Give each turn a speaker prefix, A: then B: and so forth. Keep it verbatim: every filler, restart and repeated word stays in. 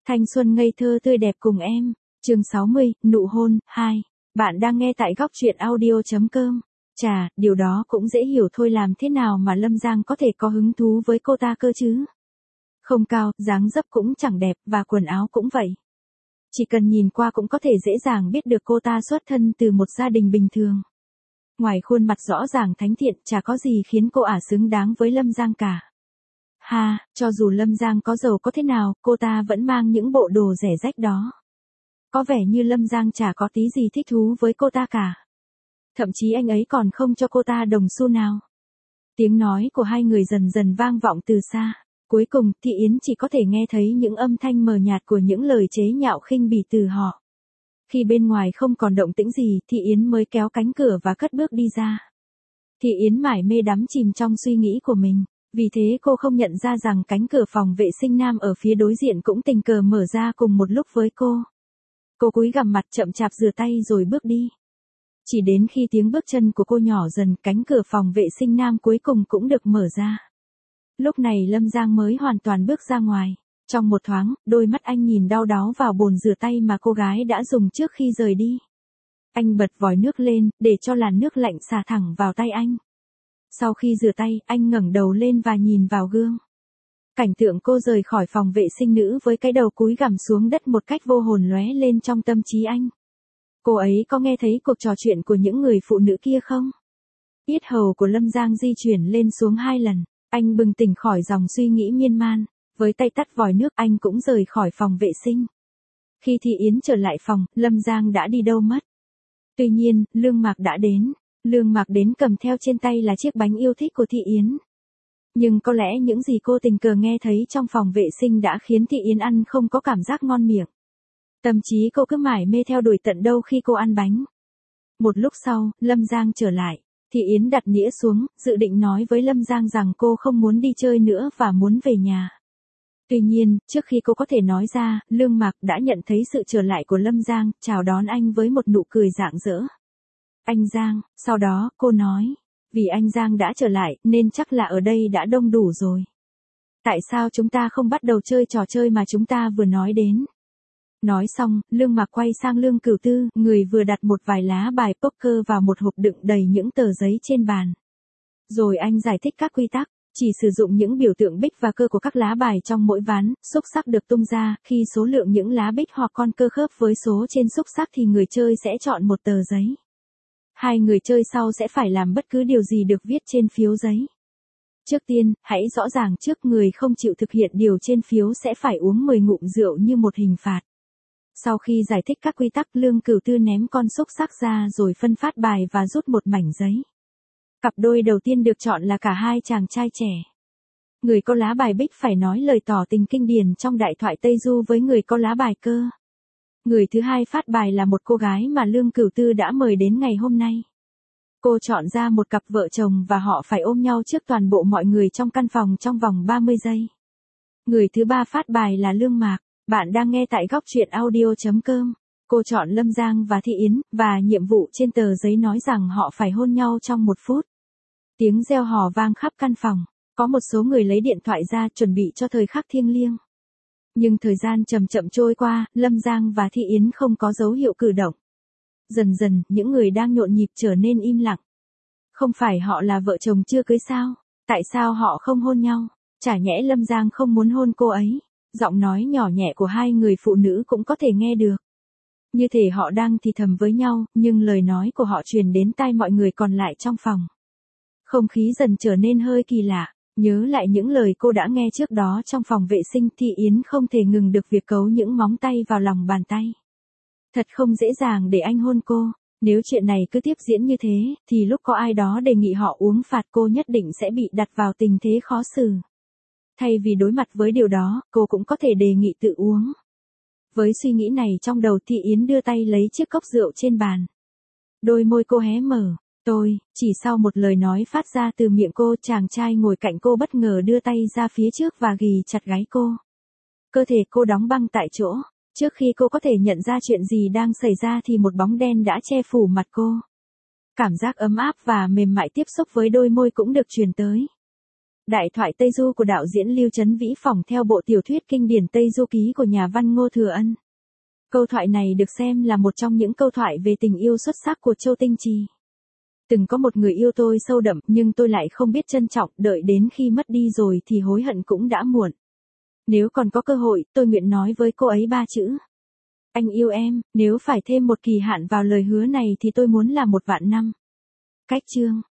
A: Thanh xuân ngây thơ tươi đẹp cùng em. Chương sáu mươi, nụ hôn, hai. Bạn đang nghe tại góc truyện audio chấm com. Chà, điều đó cũng dễ hiểu thôi, làm thế nào mà Lâm Giang có thể có hứng thú với cô ta cơ chứ? Không cao, dáng dấp cũng chẳng đẹp, và quần áo cũng vậy. Chỉ cần nhìn qua cũng có thể dễ dàng biết được cô ta xuất thân từ một gia đình bình thường. Ngoài khuôn mặt rõ ràng thánh thiện, chả có gì khiến cô ả xứng đáng với Lâm Giang cả. Ha, cho dù Lâm Giang có giàu có thế nào, cô ta vẫn mang những bộ đồ rẻ rách đó. Có vẻ như Lâm Giang chả có tí gì thích thú với cô ta cả. Thậm chí anh ấy còn không cho cô ta đồng xu nào. Tiếng nói của hai người dần dần vang vọng từ xa. Cuối cùng, Thị Yến chỉ có thể nghe thấy những âm thanh mờ nhạt của những lời chế nhạo khinh bỉ từ họ. Khi bên ngoài không còn động tĩnh gì, Thị Yến mới kéo cánh cửa và cất bước đi ra. Thị Yến mải mê đắm chìm trong suy nghĩ của mình. Vì thế cô không nhận ra rằng cánh cửa phòng vệ sinh nam ở phía đối diện cũng tình cờ mở ra cùng một lúc với cô. Cô cúi gằm mặt chậm chạp rửa tay rồi bước đi. Chỉ đến khi tiếng bước chân của cô nhỏ dần, cánh cửa phòng vệ sinh nam cuối cùng cũng được mở ra. Lúc này Lâm Giang mới hoàn toàn bước ra ngoài. Trong một thoáng, đôi mắt anh nhìn đau đáu vào bồn rửa tay mà cô gái đã dùng trước khi rời đi. Anh bật vòi nước lên, để cho làn nước lạnh xả thẳng vào tay anh. Sau khi rửa tay, anh ngẩng đầu lên và nhìn vào gương. Cảnh tượng cô rời khỏi phòng vệ sinh nữ với cái đầu cúi gằm xuống đất một cách vô hồn lóe lên trong tâm trí anh. Cô ấy có nghe thấy cuộc trò chuyện của những người phụ nữ kia không? Yết hầu của Lâm Giang di chuyển lên xuống hai lần. Anh bừng tỉnh khỏi dòng suy nghĩ miên man. Với tay tắt vòi nước, anh cũng rời khỏi phòng vệ sinh. Khi Thị Yến trở lại phòng, Lâm Giang đã đi đâu mất. Tuy nhiên, Lương Mạc đã đến. Lương Mạc đến cầm theo trên tay là chiếc bánh yêu thích của Thị Yến. Nhưng có lẽ những gì cô tình cờ nghe thấy trong phòng vệ sinh đã khiến Thị Yến ăn không có cảm giác ngon miệng. Tâm trí cô cứ mải mê theo đuổi tận đâu khi cô ăn bánh. Một lúc sau, Lâm Giang trở lại. Thị Yến đặt nĩa xuống, dự định nói với Lâm Giang rằng cô không muốn đi chơi nữa và muốn về nhà. Tuy nhiên, trước khi cô có thể nói ra, Lương Mạc đã nhận thấy sự trở lại của Lâm Giang, chào đón anh với một nụ cười rạng rỡ. Anh Giang, sau đó, cô nói, vì anh Giang đã trở lại, nên chắc là ở đây đã đông đủ rồi. Tại sao chúng ta không bắt đầu chơi trò chơi mà chúng ta vừa nói đến? Nói xong, Lương Mạc quay sang Lương Cửu Tư, người vừa đặt một vài lá bài poker vào một hộp đựng đầy những tờ giấy trên bàn. Rồi anh giải thích các quy tắc. Chỉ sử dụng những biểu tượng bích và cơ của các lá bài trong mỗi ván, xúc xắc được tung ra, khi số lượng những lá bích hoặc con cơ khớp với số trên xúc xắc thì người chơi sẽ chọn một tờ giấy. Hai người chơi sau sẽ phải làm bất cứ điều gì được viết trên phiếu giấy. Trước tiên, hãy rõ ràng trước, người không chịu thực hiện điều trên phiếu sẽ phải uống mười ngụm rượu như một hình phạt. Sau khi giải thích các quy tắc, Lương Cửu Tư ném con xúc xắc ra rồi phân phát bài và rút một mảnh giấy. Cặp đôi đầu tiên được chọn là cả hai chàng trai trẻ. Người có lá bài bích phải nói lời tỏ tình kinh điển trong đại thoại Tây Du với người có lá bài cơ. Người thứ hai phát bài là một cô gái mà Lương Cửu Tư đã mời đến ngày hôm nay. Cô chọn ra một cặp vợ chồng và họ phải ôm nhau trước toàn bộ mọi người trong căn phòng trong vòng ba mươi giây. Người thứ ba phát bài là Lương Mạc. Bạn đang nghe tại góc truyện audio chấm com. Cô chọn Lâm Giang và Thị Yến, và nhiệm vụ trên tờ giấy nói rằng họ phải hôn nhau trong một phút. Tiếng reo hò vang khắp căn phòng. Có một số người lấy điện thoại ra chuẩn bị cho thời khắc thiêng liêng. Nhưng thời gian chậm chậm trôi qua, Lâm Giang và Thị Yến không có dấu hiệu cử động. Dần dần, những người đang nhộn nhịp trở nên im lặng. Không phải họ là vợ chồng chưa cưới sao? Tại sao họ không hôn nhau? Chả nhẽ Lâm Giang không muốn hôn cô ấy? Giọng nói nhỏ nhẹ của hai người phụ nữ cũng có thể nghe được. Như thể họ đang thì thầm với nhau, nhưng lời nói của họ truyền đến tai mọi người còn lại trong phòng. Không khí dần trở nên hơi kỳ lạ. Nhớ lại những lời cô đã nghe trước đó trong phòng vệ sinh, Thị Yến không thể ngừng được việc cấu những móng tay vào lòng bàn tay. Thật không dễ dàng để anh hôn cô. Nếu chuyện này cứ tiếp diễn như thế, thì lúc có ai đó đề nghị họ uống phạt, cô nhất định sẽ bị đặt vào tình thế khó xử. Thay vì đối mặt với điều đó, cô cũng có thể đề nghị tự uống. Với suy nghĩ này trong đầu, Thị Yến đưa tay lấy chiếc cốc rượu trên bàn. Đôi môi cô hé mở. Tôi, chỉ sau một lời nói phát ra từ miệng cô, chàng trai ngồi cạnh cô bất ngờ đưa tay ra phía trước và ghì chặt gáy cô. Cơ thể cô đóng băng tại chỗ. Trước khi cô có thể nhận ra chuyện gì đang xảy ra thì một bóng đen đã che phủ mặt cô. Cảm giác ấm áp và mềm mại tiếp xúc với đôi môi cũng được truyền tới. Đại thoại Tây Du của đạo diễn Lưu Chấn Vĩ phỏng theo bộ tiểu thuyết kinh điển Tây Du Ký của nhà văn Ngô Thừa Ân. Câu thoại này được xem là một trong những câu thoại về tình yêu xuất sắc của Châu Tinh Trì. Từng có một người yêu tôi sâu đậm nhưng tôi lại không biết trân trọng, đợi đến khi mất đi rồi thì hối hận cũng đã muộn. Nếu còn có cơ hội, tôi nguyện nói với cô ấy ba chữ. Anh yêu em, nếu phải thêm một kỳ hạn vào lời hứa này thì tôi muốn là một vạn năm. Cách chương